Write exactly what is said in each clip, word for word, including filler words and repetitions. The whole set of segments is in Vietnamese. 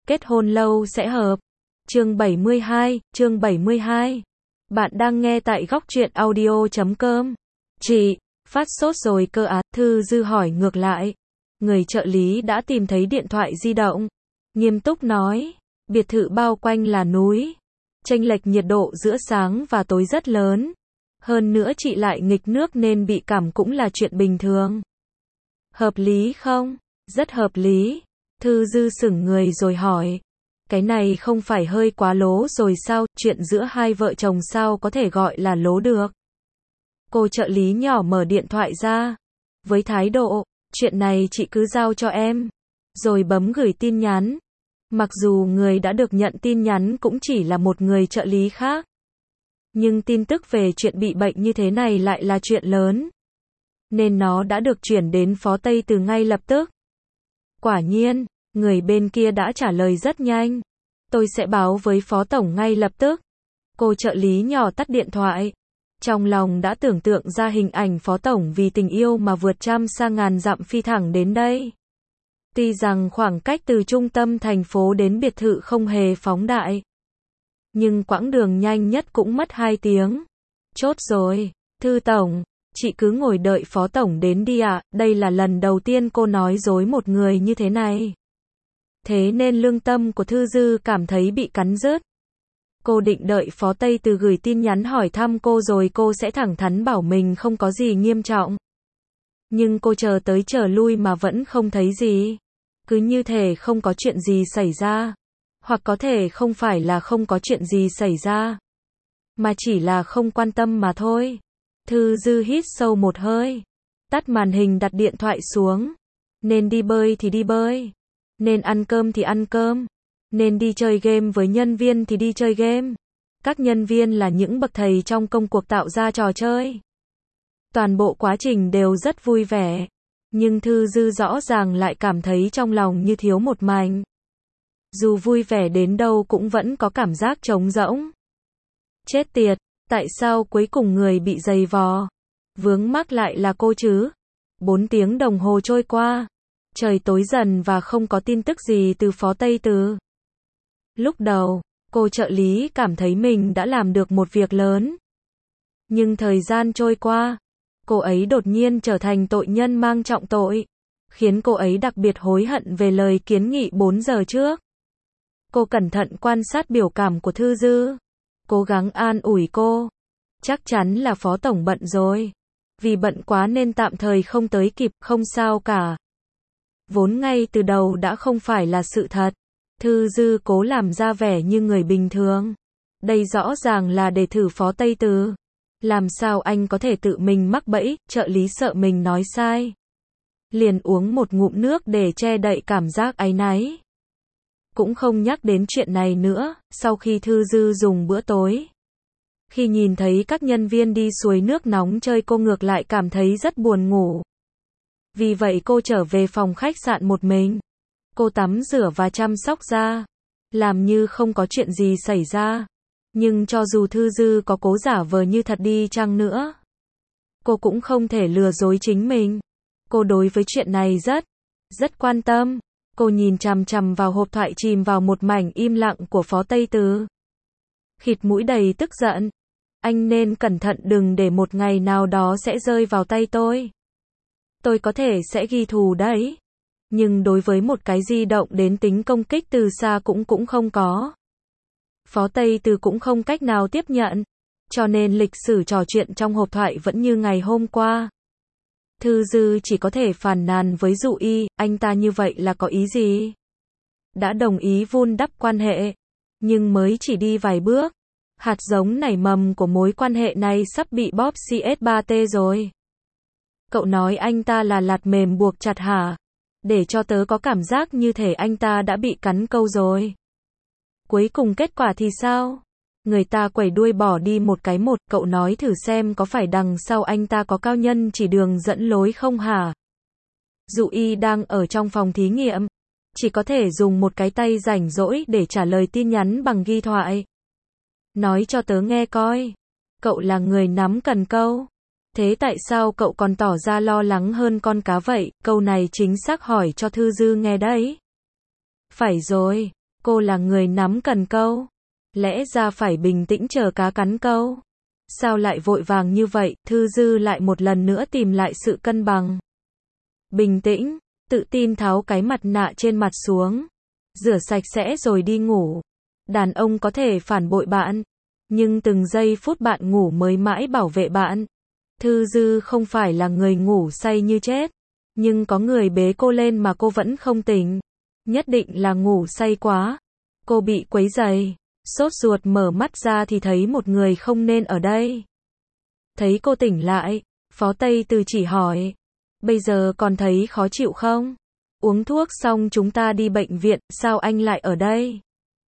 Kết hôn lâu sẽ hợp. Chương bảy mươi hai, chương bảy mươi hai. Bạn đang nghe tại góc truyện audio chấm com. Chị, phát sốt rồi cơ á, Thư Dư hỏi ngược lại. Người trợ lý đã tìm thấy điện thoại di động. Nghiêm túc nói, biệt thự bao quanh là núi. Chênh lệch nhiệt độ giữa sáng và tối rất lớn. Hơn nữa chị lại nghịch nước nên bị cảm cũng là chuyện bình thường. Hợp lý không? Rất hợp lý. Thư Dư sững người rồi hỏi. Cái này không phải hơi quá lố rồi sao, chuyện giữa hai vợ chồng sao có thể gọi là lố được. Cô trợ lý nhỏ mở điện thoại ra. Với thái độ, chuyện này chị cứ giao cho em. Rồi bấm gửi tin nhắn. Mặc dù người đã được nhận tin nhắn cũng chỉ là một người trợ lý khác. Nhưng tin tức về chuyện bị bệnh như thế này lại là chuyện lớn. Nên nó đã được chuyển đến Phó Tây Từ ngay lập tức. Quả nhiên, người bên kia đã trả lời rất nhanh. Tôi sẽ báo với Phó Tổng ngay lập tức. Cô trợ lý nhỏ tắt điện thoại. Trong lòng đã tưởng tượng ra hình ảnh Phó Tổng vì tình yêu mà vượt trăm sa ngàn dặm phi thẳng đến đây. Tuy rằng khoảng cách từ trung tâm thành phố đến biệt thự không hề phóng đại. Nhưng quãng đường nhanh nhất cũng mất hai tiếng. Chốt rồi, Thư Tổng, chị cứ ngồi đợi Phó Tổng đến đi ạ, đây là lần đầu tiên cô nói dối một người như thế này. Thế nên lương tâm của Thư Dư cảm thấy bị cắn rứt. Cô định đợi Phó Tây Từ gửi tin nhắn hỏi thăm cô rồi cô sẽ thẳng thắn bảo mình không có gì nghiêm trọng. Nhưng cô chờ tới chờ lui mà vẫn không thấy gì. Cứ như thể không có chuyện gì xảy ra. Hoặc có thể không phải là không có chuyện gì xảy ra. Mà chỉ là không quan tâm mà thôi. Thư Dư hít sâu một hơi. Tắt màn hình đặt điện thoại xuống. Nên đi bơi thì đi bơi. Nên ăn cơm thì ăn cơm. Nên đi chơi game với nhân viên thì đi chơi game. Các nhân viên là những bậc thầy trong công cuộc tạo ra trò chơi. Toàn bộ quá trình đều rất vui vẻ. Nhưng Thư Dư rõ ràng lại cảm thấy trong lòng như thiếu một mảnh. Dù vui vẻ đến đâu cũng vẫn có cảm giác trống rỗng. Chết tiệt, tại sao cuối cùng người bị giày vò? Vướng mắc lại là cô chứ? Bốn tiếng đồng hồ trôi qua. Trời tối dần và không có tin tức gì từ Phó Tây Từ. Lúc đầu, cô trợ lý cảm thấy mình đã làm được một việc lớn. Nhưng thời gian trôi qua, cô ấy đột nhiên trở thành tội nhân mang trọng tội. Khiến cô ấy đặc biệt hối hận về lời kiến nghị bốn giờ trước. Cô cẩn thận quan sát biểu cảm của Thư Dư. Cố gắng an ủi cô. Chắc chắn là Phó Tổng bận rồi. Vì bận quá nên tạm thời không tới kịp, không sao cả. Vốn ngay từ đầu đã không phải là sự thật. Thư Dư cố làm ra vẻ như người bình thường. Đây rõ ràng là để thử Phó Tây Từ. Làm sao anh có thể tự mình mắc bẫy, trợ lý sợ mình nói sai. Liền uống một ngụm nước để che đậy cảm giác áy náy. Cũng không nhắc đến chuyện này nữa, sau khi Thư Dư dùng bữa tối. Khi nhìn thấy các nhân viên đi suối nước nóng chơi cô ngược lại cảm thấy rất buồn ngủ. Vì vậy cô trở về phòng khách sạn một mình. Cô tắm rửa và chăm sóc da. Làm như không có chuyện gì xảy ra. Nhưng cho dù Thư Dư có cố giả vờ như thật đi chăng nữa, cô cũng không thể lừa dối chính mình. Cô đối với chuyện này rất, rất quan tâm. Cô nhìn chằm chằm vào hộp thoại chìm vào một mảnh im lặng của Phó Tây Từ. Khịt mũi đầy tức giận. Anh nên cẩn thận đừng để một ngày nào đó sẽ rơi vào tay tôi. Tôi có thể sẽ ghi thù đấy. Nhưng đối với một cái di động đến tính công kích từ xa cũng cũng không có. Phó Tây Từ cũng không cách nào tiếp nhận. Cho nên lịch sử trò chuyện trong hộp thoại vẫn như ngày hôm qua. Thư Dư chỉ có thể phàn nàn với Dụ Y, anh ta như vậy là có ý gì? Đã đồng ý vun đắp quan hệ, nhưng mới chỉ đi vài bước. Hạt giống nảy mầm của mối quan hệ này sắp bị bóp xê ét ba tê rồi. Cậu nói anh ta là lạt mềm buộc chặt hả? Để cho tớ có cảm giác như thể anh ta đã bị cắn câu rồi. Cuối cùng kết quả thì sao? Người ta quẩy đuôi bỏ đi một cái một, cậu nói thử xem có phải đằng sau anh ta có cao nhân chỉ đường dẫn lối không hả? Dụ Y đang ở trong phòng thí nghiệm, chỉ có thể dùng một cái tay rảnh rỗi để trả lời tin nhắn bằng ghi thoại. Nói cho tớ nghe coi, cậu là người nắm cần câu. Thế tại sao cậu còn tỏ ra lo lắng hơn con cá vậy? Câu này chính xác hỏi cho Thư Dư nghe đấy. Phải rồi, Cô là người nắm cần câu. Lẽ ra phải bình tĩnh chờ cá cắn câu. Sao lại vội vàng như vậy? Thư Dư lại một lần nữa tìm lại sự cân bằng. Bình tĩnh, tự tin tháo cái mặt nạ trên mặt xuống. Rửa sạch sẽ rồi đi ngủ. Đàn ông có thể phản bội bạn. Nhưng từng giây phút bạn ngủ mới mãi bảo vệ bạn. Thư Dư không phải là người ngủ say như chết. Nhưng có người bế cô lên mà cô vẫn không tỉnh. Nhất định là ngủ say quá. Cô bị quấy rầy. Sốt ruột mở mắt ra thì thấy một người không nên ở đây. Thấy cô tỉnh lại, Phó Tây Từ chỉ hỏi. Bây giờ còn thấy khó chịu không? Uống thuốc xong chúng ta đi bệnh viện, sao anh lại ở đây?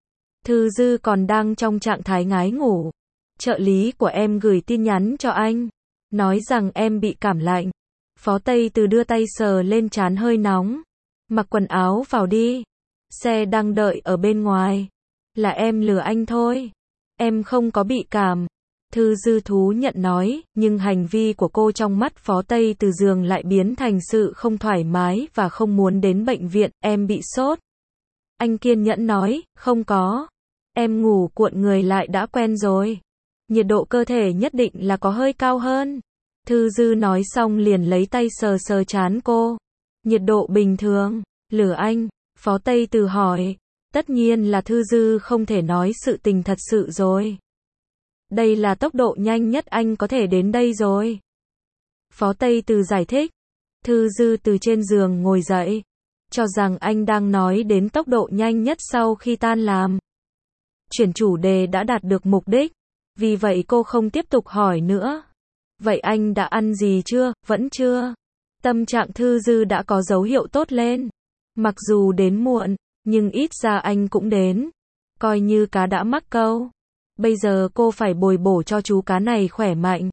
Thư Dư còn đang trong trạng thái ngái ngủ. Trợ lý của em gửi tin nhắn cho anh. Nói rằng em bị cảm lạnh. Phó Tây Từ đưa tay sờ lên trán hơi nóng. Mặc quần áo vào đi. Xe đang đợi ở bên ngoài. Là em lừa anh thôi. Em không có bị cảm. Thư Dư thú nhận nói, nhưng hành vi của cô trong mắt Phó Tây Từ giường lại biến thành sự không thoải mái và không muốn đến bệnh viện. Em bị sốt. Anh kiên nhẫn nói, không có. Em ngủ cuộn người lại đã quen rồi. Nhiệt độ cơ thể nhất định là có hơi cao hơn. Thư Dư nói xong liền lấy tay sờ sờ trán cô. Nhiệt độ bình thường. Lừa anh? Phó Tây Từ hỏi. Tất nhiên là Thư Dư không thể nói sự tình thật sự rồi. Đây là tốc độ nhanh nhất anh có thể đến đây rồi. Phó Tây Từ giải thích. Thư Dư từ trên giường ngồi dậy. Cho rằng anh đang nói đến tốc độ nhanh nhất sau khi tan làm. Chuyển chủ đề đã đạt được mục đích. Vì vậy cô không tiếp tục hỏi nữa. Vậy anh đã ăn gì chưa? Vẫn chưa. Tâm trạng Thư Dư đã có dấu hiệu tốt lên. Mặc dù đến muộn, nhưng ít ra anh cũng đến. Coi như cá đã mắc câu. Bây giờ cô phải bồi bổ cho chú cá này khỏe mạnh.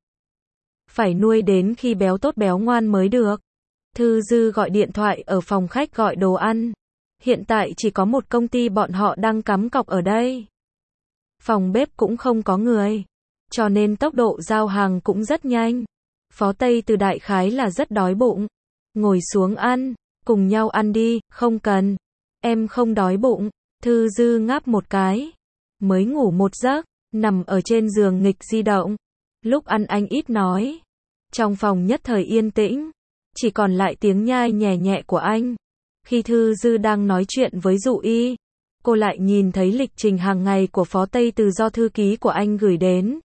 Phải nuôi đến khi béo tốt béo ngoan mới được. Thư Dư gọi điện thoại ở phòng khách gọi đồ ăn. Hiện tại chỉ có một công ty bọn họ đang cắm cọc ở đây. Phòng bếp cũng không có người. Cho nên tốc độ giao hàng cũng rất nhanh. Phó Tây Từ đại khái là rất đói bụng. Ngồi xuống ăn. Cùng nhau ăn đi, không cần. Em không đói bụng. Thư Dư ngáp một cái. Mới ngủ một giấc. Nằm ở trên giường nghịch di động. Lúc ăn anh ít nói. Trong phòng nhất thời yên tĩnh. Chỉ còn lại tiếng nhai nhẹ nhẹ của anh. Khi Thư Dư đang nói chuyện với Dụ Y, cô lại nhìn thấy lịch trình hàng ngày của Phó Tây Từ do thư ký của anh gửi đến.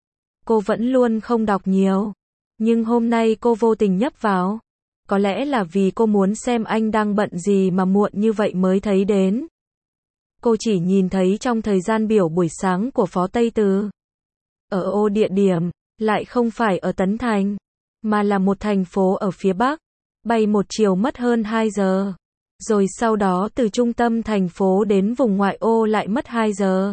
Cô vẫn luôn không đọc nhiều. Nhưng hôm nay cô vô tình nhấp vào. Có lẽ là vì cô muốn xem anh đang bận gì mà muộn như vậy mới thấy đến. Cô chỉ nhìn thấy trong thời gian biểu buổi sáng của Phó Tây Từ. Ở ô địa điểm, lại không phải ở Tấn Thành, mà là một thành phố ở phía Bắc. Bay một chiều mất hơn hai giờ. Rồi sau đó từ trung tâm thành phố đến vùng ngoại ô lại mất hai giờ.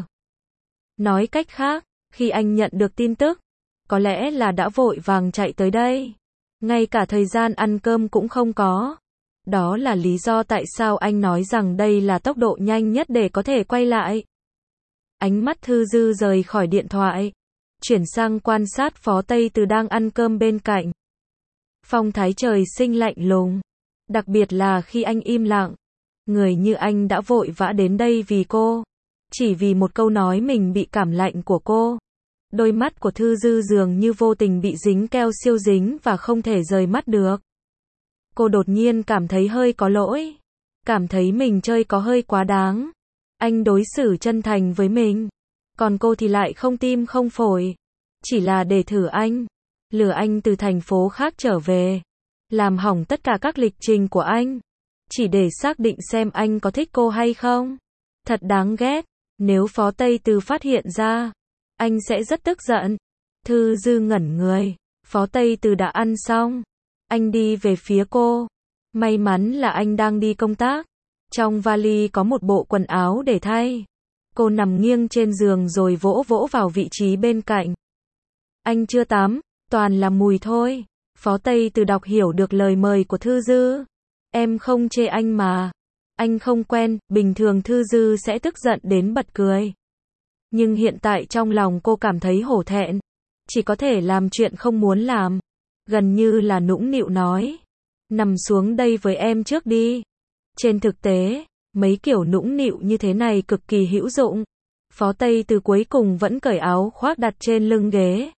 Nói cách khác, khi anh nhận được tin tức, có lẽ là đã vội vàng chạy tới đây. Ngay cả thời gian ăn cơm cũng không có. Đó là lý do tại sao anh nói rằng đây là tốc độ nhanh nhất để có thể quay lại. Ánh mắt Thư Dư rời khỏi điện thoại. Chuyển sang quan sát Phó Tây Từ đang ăn cơm bên cạnh. Phong thái trời sinh lạnh lùng. Đặc biệt là khi anh im lặng. Người như anh đã vội vã đến đây vì cô. Chỉ vì một câu nói mình bị cảm lạnh của cô. Đôi mắt của Thư Dư dường như vô tình bị dính keo siêu dính và không thể rời mắt được. Cô đột nhiên cảm thấy hơi có lỗi. Cảm thấy mình chơi có hơi quá đáng. Anh đối xử chân thành với mình. Còn cô thì lại không tim không phổi. Chỉ là để thử anh. Lừa anh từ thành phố khác trở về. Làm hỏng tất cả các lịch trình của anh. Chỉ để xác định xem anh có thích cô hay không. Thật đáng ghét. Nếu Phó Tây Từ phát hiện ra, anh sẽ rất tức giận. Thư Dư ngẩn người. Phó Tây Từ đã ăn xong. Anh đi về phía cô. May mắn là anh đang đi công tác. Trong vali có một bộ quần áo để thay. Cô nằm nghiêng trên giường rồi vỗ vỗ vào vị trí bên cạnh. Anh chưa tắm, toàn là mùi thôi. Phó Tây Từ đọc hiểu được lời mời của Thư Dư. Em không chê anh mà. Anh không quen, bình thường Thư Dư sẽ tức giận đến bật cười. Nhưng hiện tại trong lòng cô cảm thấy hổ thẹn. Chỉ có thể làm chuyện không muốn làm. Gần như là nũng nịu nói. Nằm xuống đây với em trước đi. Trên thực tế, Mấy kiểu nũng nịu như thế này cực kỳ hữu dụng. Phó Tây Từ cuối cùng vẫn cởi áo khoác đặt trên lưng ghế.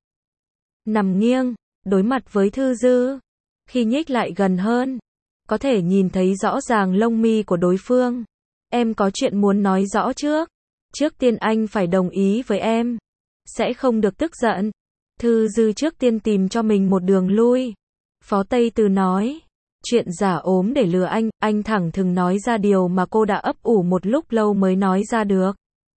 Nằm nghiêng, đối mặt với Thư Dư. Khi nhích lại gần hơn, có thể nhìn thấy rõ ràng lông mi của đối phương. Em có chuyện muốn nói rõ trước. Trước tiên anh phải đồng ý với em. Sẽ không được tức giận. Thư Dư trước tiên tìm cho mình một đường lui. Phó Tây Từ nói. Chuyện giả ốm để lừa anh, anh thẳng thừng nói ra điều mà cô đã ấp ủ một lúc lâu mới nói ra được.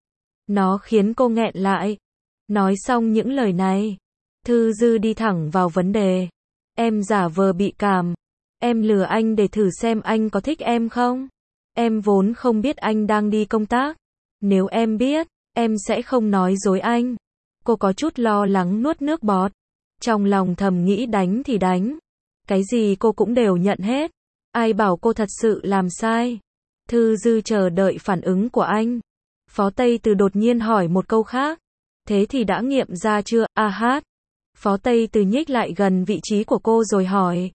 Nó khiến cô nghẹn lại. Nói xong những lời này, Thư Dư đi thẳng vào vấn đề. Em giả vờ bị cảm. Em lừa anh để thử xem anh có thích em không? Em vốn không biết anh đang đi công tác. Nếu em biết, em sẽ không nói dối anh. Cô có chút lo lắng nuốt nước bọt. Trong lòng thầm nghĩ đánh thì đánh. Cái gì cô cũng đều nhận hết. Ai bảo cô thật sự làm sai? Thư Dư chờ đợi phản ứng của anh. Phó Tây Từ đột nhiên hỏi một câu khác. Thế thì đã nghiệm ra chưa, a hát? Phó Tây Từ nhích lại gần vị trí của cô rồi hỏi.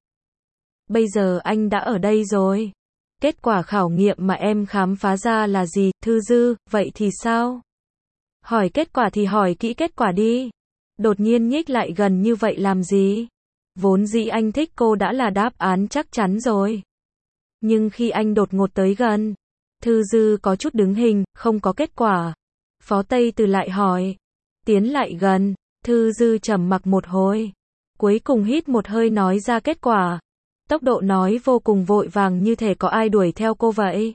Bây giờ anh đã ở đây rồi. Kết quả khảo nghiệm mà em khám phá ra là gì, Thư Dư, vậy thì sao? Hỏi kết quả thì hỏi kỹ kết quả đi. Đột nhiên nhích lại gần như vậy làm gì? Vốn dĩ anh thích cô đã là đáp án chắc chắn rồi. Nhưng khi anh đột ngột tới gần, Thư Dư có chút đứng hình, không có kết quả. Phó Tây Từ lại hỏi. Tiến lại gần, Thư Dư trầm mặc một hồi. Cuối cùng hít một hơi nói ra kết quả. Tốc độ nói vô cùng vội vàng như thể có ai đuổi theo cô vậy.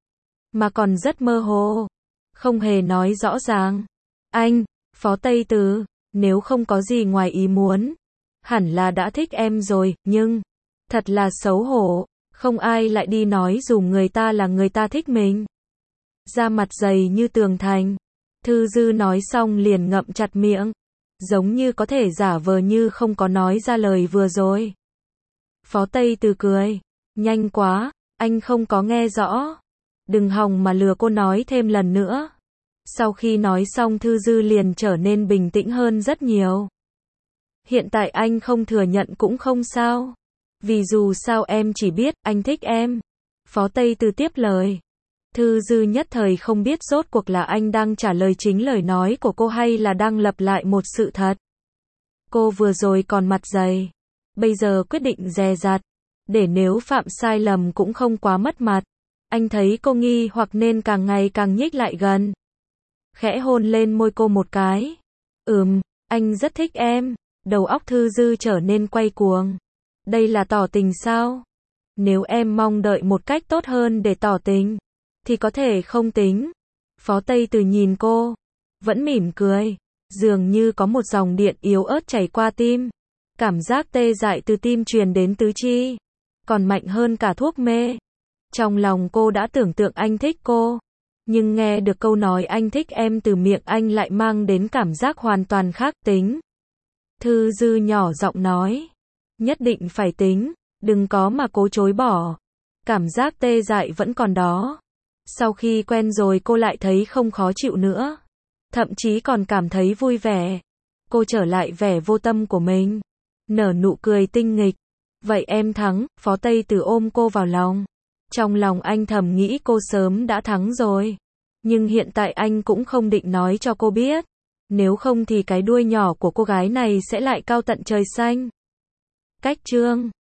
Mà còn rất mơ hồ. Không hề nói rõ ràng. Anh, Phó Tây Từ, nếu không có gì ngoài ý muốn, hẳn là đã thích em rồi, nhưng, thật là xấu hổ, không ai lại đi nói dù người ta là người ta thích mình. Da mặt dày như tường thành. Thư Dư nói xong liền ngậm chặt miệng. Giống như có thể giả vờ như không có nói ra lời vừa rồi. Phó Tây Từ cười. Nhanh quá, anh không có nghe rõ. Đừng hòng mà lừa cô nói thêm lần nữa. Sau khi nói xong Thư Dư liền trở nên bình tĩnh hơn rất nhiều. Hiện tại anh không thừa nhận cũng không sao. Vì dù sao em chỉ biết anh thích em. Phó Tây Từ tiếp lời. Thư Dư nhất thời không biết rốt cuộc là anh đang trả lời chính lời nói của cô hay là đang lặp lại một sự thật. Cô vừa rồi còn mặt dày. Bây giờ quyết định dè dặt. Để nếu phạm sai lầm cũng không quá mất mặt. Anh thấy cô nghi hoặc nên càng ngày càng nhích lại gần. Khẽ hôn lên môi cô một cái. Ừm, anh rất thích em. Đầu óc Thư Dư trở nên quay cuồng. Đây là tỏ tình sao? Nếu em mong đợi một cách tốt hơn để tỏ tình, thì có thể không tính. Phó Tây Từ nhìn cô, vẫn mỉm cười. Dường như có một dòng điện yếu ớt chảy qua tim. Cảm giác tê dại từ tim truyền đến tứ chi. Còn mạnh hơn cả thuốc mê. Trong lòng cô đã tưởng tượng anh thích cô. Nhưng nghe được câu nói anh thích em từ miệng anh lại mang đến cảm giác hoàn toàn khác. Tính. Thư Dư nhỏ giọng nói. Nhất định phải tính. Đừng có mà cố chối bỏ. Cảm giác tê dại vẫn còn đó. Sau khi quen rồi cô lại thấy không khó chịu nữa. Thậm chí còn cảm thấy vui vẻ. Cô trở lại vẻ vô tâm của mình. Nở nụ cười tinh nghịch. Vậy em thắng, Phó Tây Từ ôm cô vào lòng. Trong lòng anh thầm nghĩ cô sớm đã thắng rồi. Nhưng hiện tại anh cũng không định nói cho cô biết. Nếu không thì cái đuôi nhỏ của cô gái này sẽ lại cao tận trời xanh. Cách chương